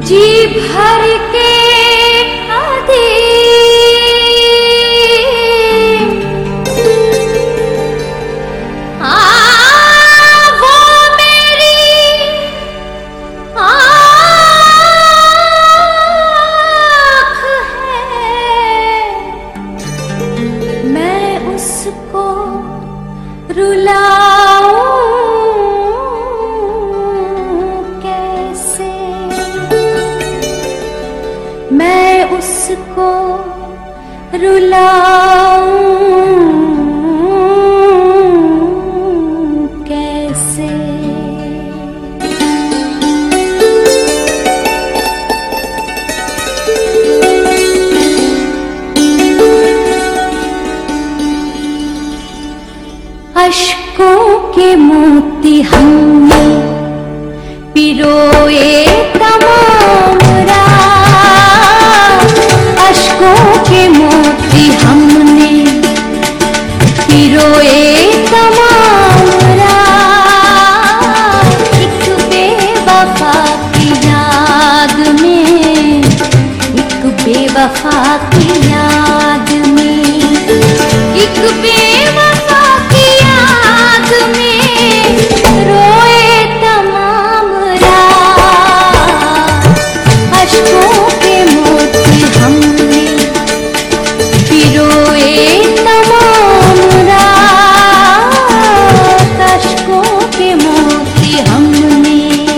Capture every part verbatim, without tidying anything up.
जी भर के आदि आ वो मेरी आँख है, मैं उसको रुलाऊं कैसे, मैं उसको रुलाऊं कैसे। अश्कों के मोती हमने पिरोए तमाम रात, अश्कों के मोती हमने पिरोए तमाम रात, एक बेवफा की याद में, एक बेवफा की याद में, एक बेवफा की याद में रोए तमाम रात। अश्कों के मोती हमने पिरोए तमाम रात, अश्कों के मोती हमने।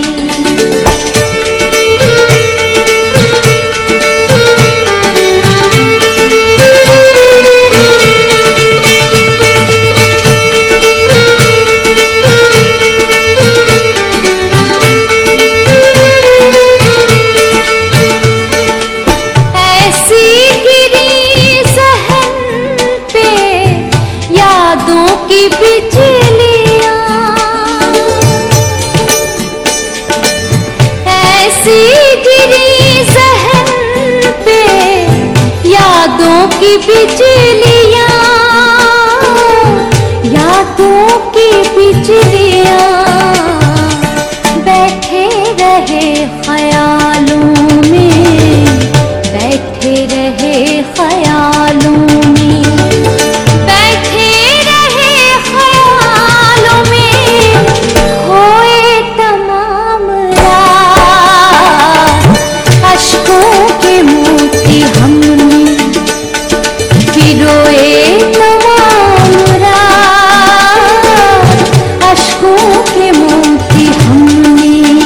की बिजलियां, यादों की बिजलियां बैठे रहे ख्यालों में, बैठे रहे ख्यालों में, बैठे रहे ख्यालों में, खोए तमाम रात। अश्कों के मोती हमने पिरोए तमाम रात, अश्कों के मोती हमने।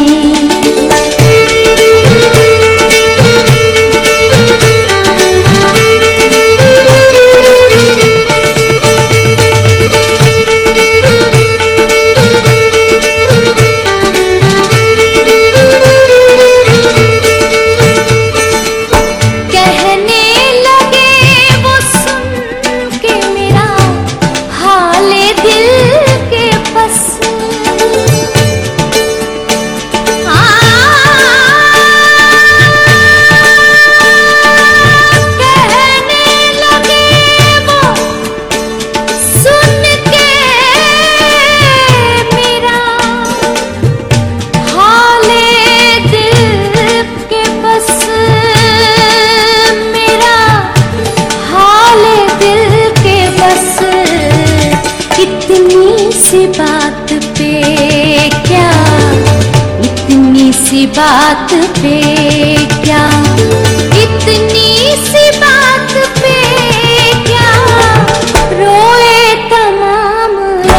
सी बात पे क्या, इतनी सी बात पे क्या, इतनी सी बात पे क्या रोए तमाम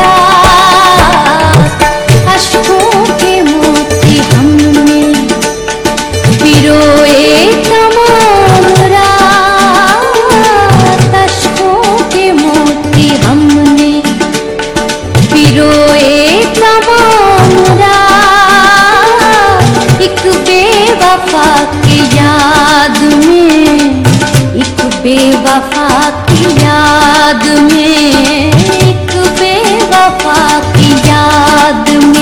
रात। अश्कों के मोती हमने पिरोए तमाम रात, अश्कों के मोती हमने पिरोए तमाम रात, एक बेवफा की याद में, एक बेवफा की याद में, एक बेवफा की याद में।